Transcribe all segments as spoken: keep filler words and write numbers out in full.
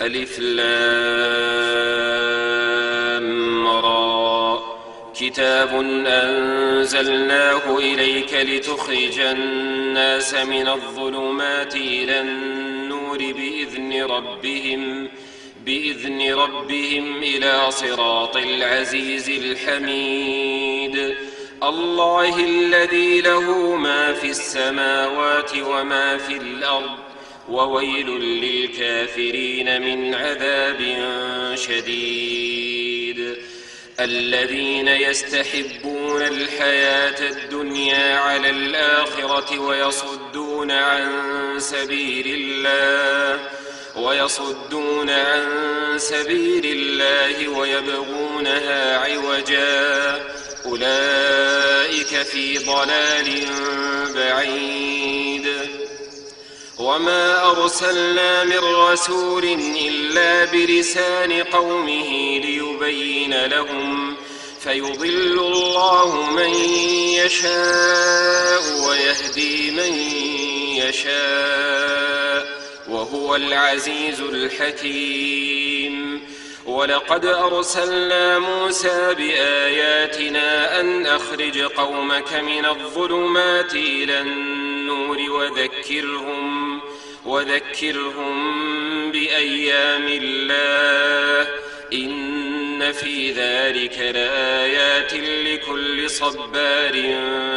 ألف لام را كتاب أنزلناه إليك لتخرج الناس من الظلمات إلى النور بإذن ربهم بإذن ربهم إلى صراط العزيز الحميد الله الذي له ما في السماوات وما في الأرض وويل للكافرين من عذاب شديد الذين يستحبون الحياة الدنيا على الآخرة ويصدون عن سبيل الله ويصدون عن سبيل الله ويبغونها عوجا أولئك في ضلال بعيد وما أرسلنا من رسول إلا بلسان قومه ليبين لهم فيضل الله من يشاء ويهدي من يشاء وهو العزيز الحكيم ولقد أرسلنا موسى بآياتنا أن أخرج قومك من الظلمات إلى النور وذكرهم وذكرهم بأيام الله إن في ذلك لآيات لكل صبار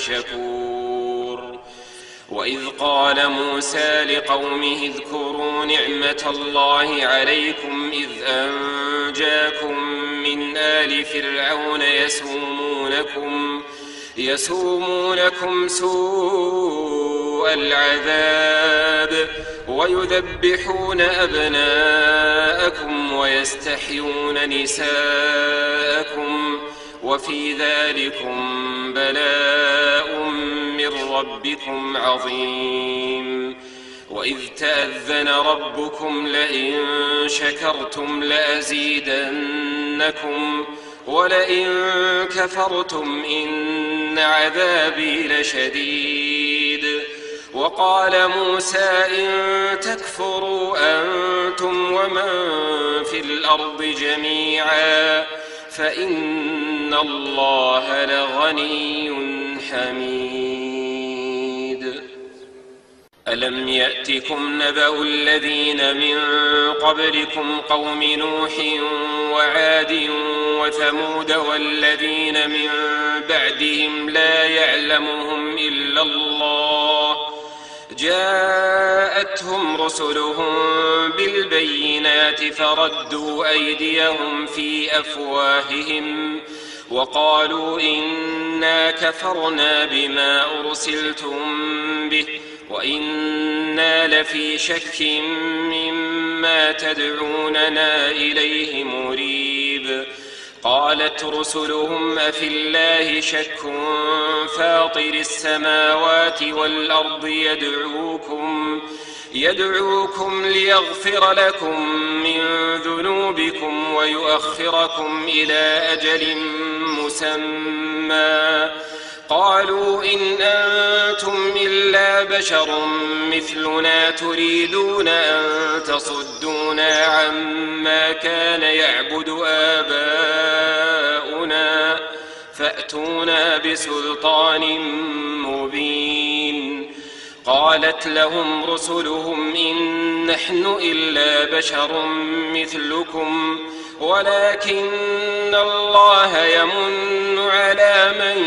شكور وإذ قال موسى لقومه اذكروا نعمة الله عليكم إذ أنجاكم من آل فرعون يسومونكم يسومونكم سوء العذاب ويذبحون أبناءكم ويستحيون نساءكم وفي ذلكم بلاء من ربكم عظيم وإذ تأذن ربكم لئن شكرتم لأزيدنكم ولئن كفرتم إن عذابي لشديد وقال موسى إن تكفروا أنتم ومن في الأرض جميعا فإن الله لغني حميد ألم يأتكم نبأ الذين من قبلكم قوم نوح وعاد وثمود والذين من بعدهم لا يعلمهم إلا الله جاءتهم رسلهم بالبينات فردوا أيديهم في أفواههم وقالوا إنا كفرنا بما أرسلتم به وإنا لفي شك مما تدعوننا إليه مريب قالت رسلهم أفي الله شك فاطر السماوات والأرض يدعوكم يدعوكم ليغفر لكم من ذنوبكم ويؤخركم إلى أجل مسمى قالوا إن أنتم إلا بشر مثلنا تريدون أن تصدونا عما كان يعبد آباؤنا فأتونا بسلطان مبين قالت لهم رسلهم إن نحن إلا بشر مثلكم ولكن الله يمن على من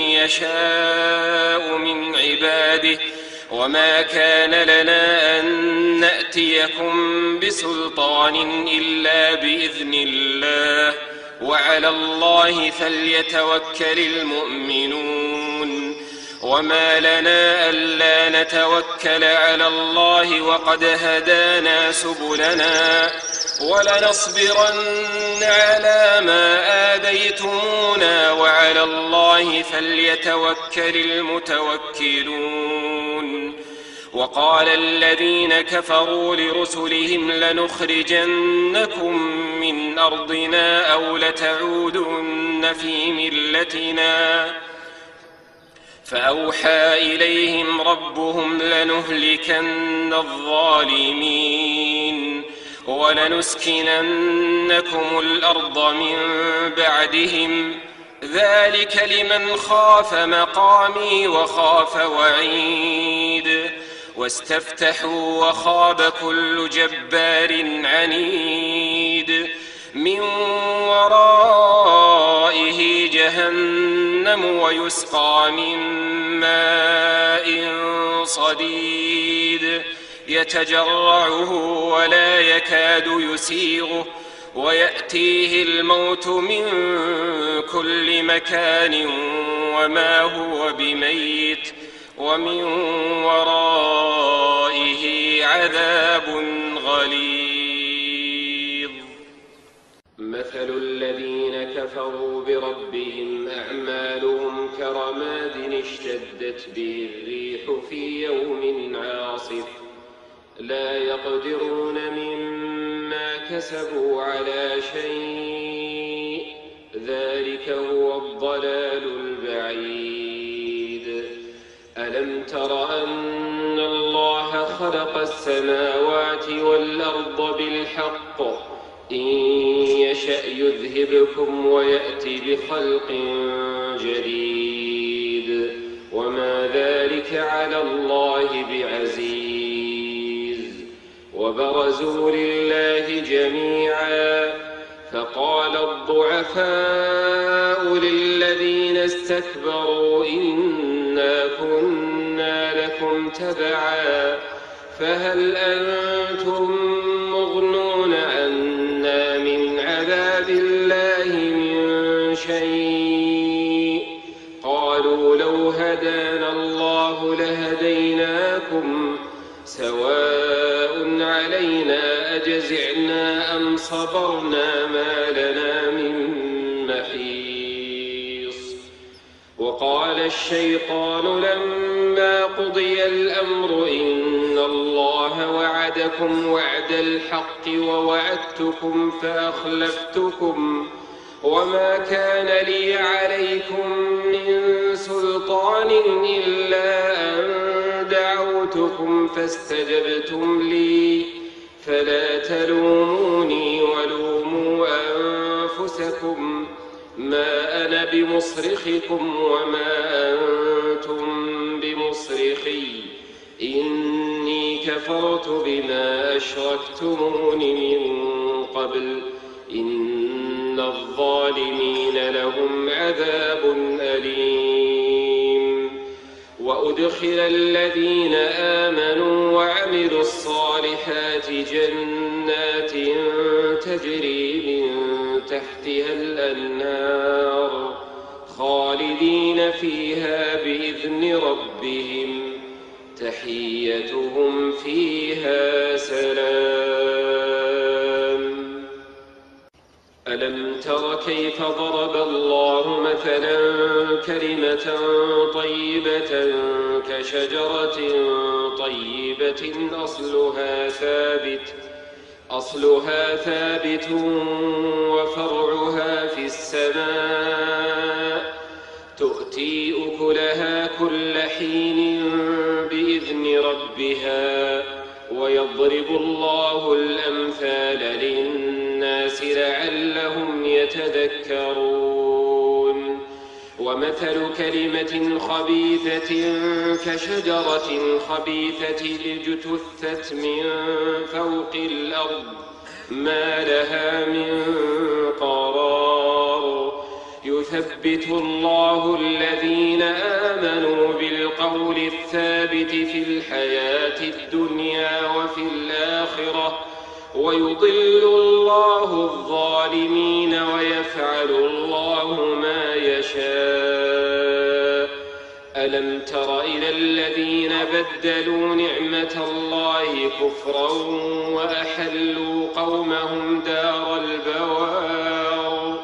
يشاء من عباده وما كان لنا أن نأتيكم بسلطان إلا بإذن الله وعلى الله فليتوكل المؤمنون وما لنا ألا نتوكل على الله وقد هدانا سبلنا ولنصبرن على ما آذيتمونا وعلى الله فليتوكل المتوكلون وقال الذين كفروا لرسلهم لنخرجنكم من أرضنا أو لتعودن في ملتنا فأوحى إليهم ربهم لنهلكن الظالمين ولنسكننكم الأرض من بعدهم ذلك لمن خاف مقامي وخاف وعيد واستفتحوا وخاب كل جبار عنيد من ورائه جهنم ويسقى من ماء صديد يتجرعه ولا يكاد يسيغه ويأتيه الموت من كل مكان وما هو بميت ومن ورائه عذاب غليظ. مثل الذين كفروا بربهم أعمالهم كرماد اشتدت به الريح في يوم عاصف لا يقدرون مما كسبوا على شيء ذلك هو الضلال البعيد. ألم تر أن الله خلق السماوات والأرض بالحق إن يشأ يذهبكم ويأتي بخلق جديد وما ذلك على الله بعزيز. وبرزوا لله جميعا فقال الضعفاء للذين استكبروا إنا كنا لكم تبعا فهل أنتم مغنون عنا من عذاب الله من شيء قالوا لو هدانا الله لهديناكم سواء علينا أجزعنا أم صبرنا ما لنا من محيص. وقال الشيطان لما قضي الأمر إن الله وعدكم وعد الحق ووعدتكم فأخلفتكم وما كان لي عليكم من سلطان إلا أن دعوتكم فاستجبتم لي فلا تلوموني ولوموا أنفسكم ما أنا بمصرخكم وما أنتم بمصرخي إني كفرت بما أشركتمون من قبل إن الظالمين لهم عذاب أليم. وأدخل الذين آمنوا وعملوا الصالحات جنات تجري من تحتها الأنهار خالدين فيها بإذن ربهم تحيتهم فيها سلام. ألم تر كيف ضرب الله مثلا كلمة طيبة كشجرة طيبة أصلها ثابت أصلها ثابت وفرعها في السماء تؤتي أكلها كل حين بإذن ربها ويضرب الله الأمثال للناس لعلهم يتذكرون. ومثل كلمة خبيثة كشجرة خبيثة اجتثت من فوق الأرض ما لها من قرار يثبت الله الذين آمنوا بالقول الثابت في الحياة الدنيا وفي الآخرة ويضل الله الظالمين ويفعل الله ما يشاء. ألم تر إلى الذين بدلوا نعمة الله كفرا وأحلوا قومهم دار البوار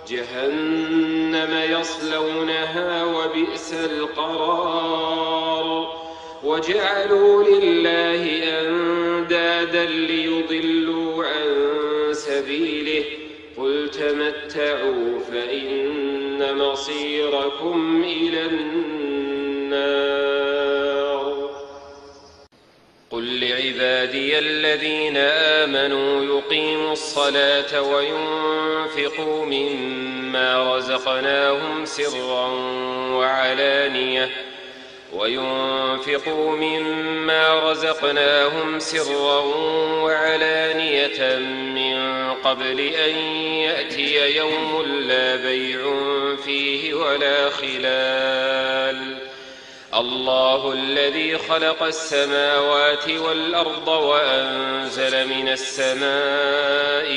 جهنم يصلونها وبئس القرار. وجعلوا لله أندادا ليضلوا عن سبيله قل تمتعوا فإن مصيركم إلى النار. قل قل لعبادي الذين آمنوا يقيموا الصلاة وينفقوا مما رزقناهم سرا وعلانية وينفقوا مما رزقناهم سرا وعلانية من قبل أن يأتي يوم لا بيع فيه ولا خلال. الله الذي خلق السماوات والأرض وأنزل من السماء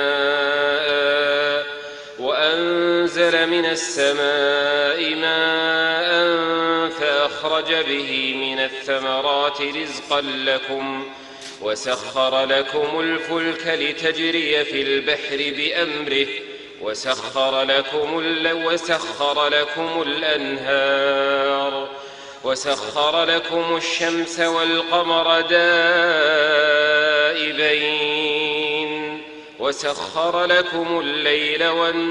ماء وأنزل من السماء ماء فأخرج به من الثمرات رزقا لكم وسخر لكم الفلك لتجري في البحر بأمره وسخر لكم, وسخر لكم الأنهار وسخر لكم الشمس والقمر دائبين وسخر لكم الليل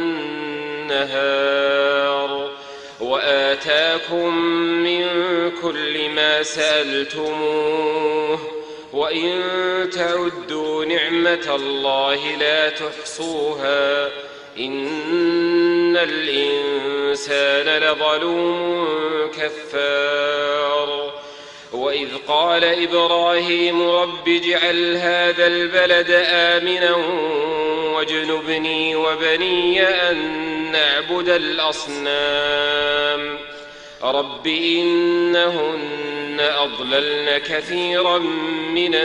والنهار وآتاكم من كل ما سألتموه وإن تعدوا نعمة الله لا تحصوها إن الإنسان لظلوم كفار. وإذ قال إبراهيم رب اجعل هذا البلد آمنا واجنبني وبني أن نعبد الأصنام رب إنهن أضللن كثيرا من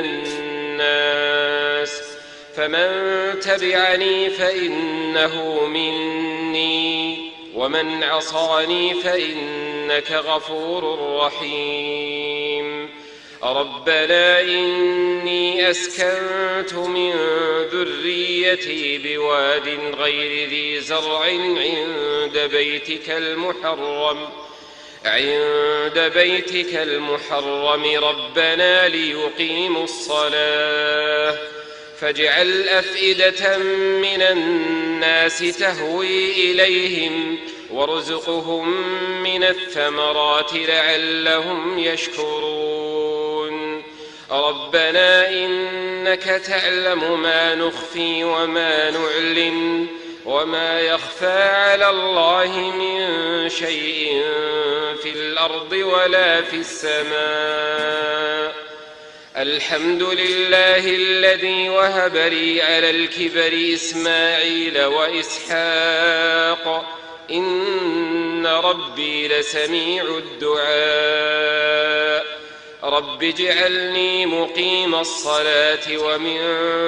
الناس فمن تبعني فإنه مني ومن عصاني فإنك غفور رحيم. ربنا إني أسكنت من ذريتي بواد غير ذي زرع عند بيتك المحرم عند بيتك المحرم ربنا ليقيموا الصلاة فاجعل أفئدة من الناس تهوي إليهم وارزقهم من الثمرات لعلهم يشكرون. ربنا إنك تعلم ما نخفي وما نعلن وما يخفى على الله من شيء في الأرض ولا في السماء. الحمد لله الذي وهب لي على الكبر إسماعيل وإسحاق إن ربي لسميع الدعاء. رب اجعلني مقيم الصلاة ومن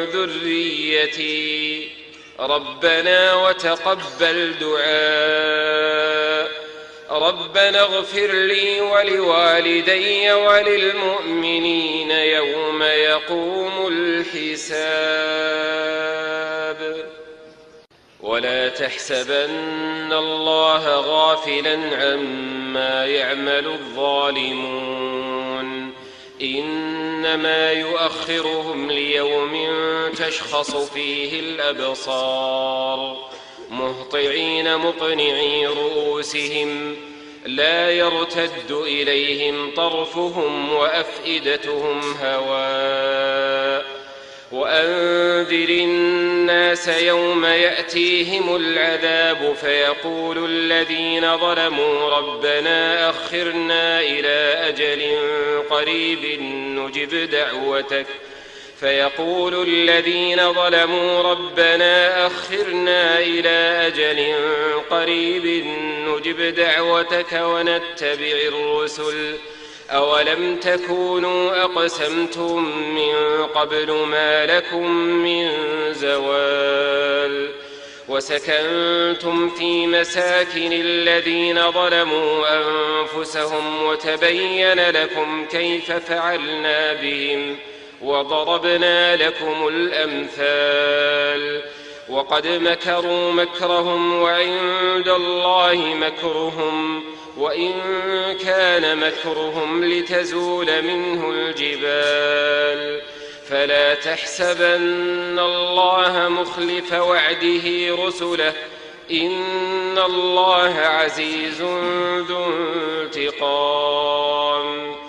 ذريتي ربنا وتقبل دعاء. ربنا اغفر لي ولوالدي وللمؤمنين يوم يقوم الحساب. ولا تحسبن الله غافلا عما يعمل الظالمون إنما يؤخرهم ليوم تشخص فيه الأبصار مهطعين مقنعي رؤوسهم لا يرتد إليهم طرفهم وأفئدتهم هواء. وأنذر الناس يوم يأتيهم العذاب فيقول الذين ظلموا ربنا أخرنا إلى أجل قريب نجب دعوتك فيقول الذين ظلموا ربنا أخرنا إلى أجل قريب نجب دعوتك ونتبع الرسل أولم تكونوا أقسمتم من قبل ما لكم من زوال وسكنتم في مساكن الذين ظلموا أنفسهم وتبين لكم كيف فعلنا بهم وضربنا لكم الأمثال. وقد مكروا مكرهم وعند الله مكرهم وإن كان مكرهم لتزول منه الجبال. فلا تحسبن الله مخلف وعده رسله إن الله عزيز ذو انتقام.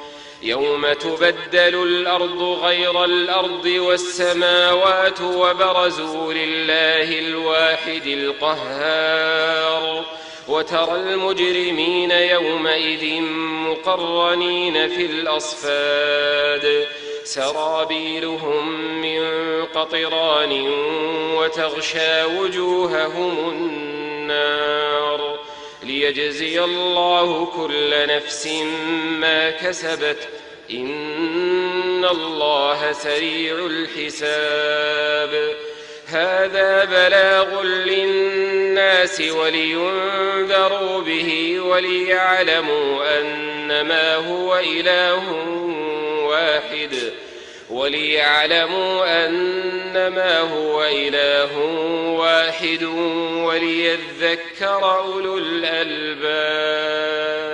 يوم تبدل الأرض غير الأرض والسماوات وبرزوا لله الواحد القهار وترى المجرمين يومئذ مقرنين في الأصفاد سرابيلهم من قطران وتغشى وجوههم النار ليجزي الله كل نفس ما كسبت إن الله سريع الحساب هذا بلاغ للناس ولينذروا به وليعلموا أنما هو إله واحد وليعلموا أنما هو إله واحد وليذكر أولو الألباب.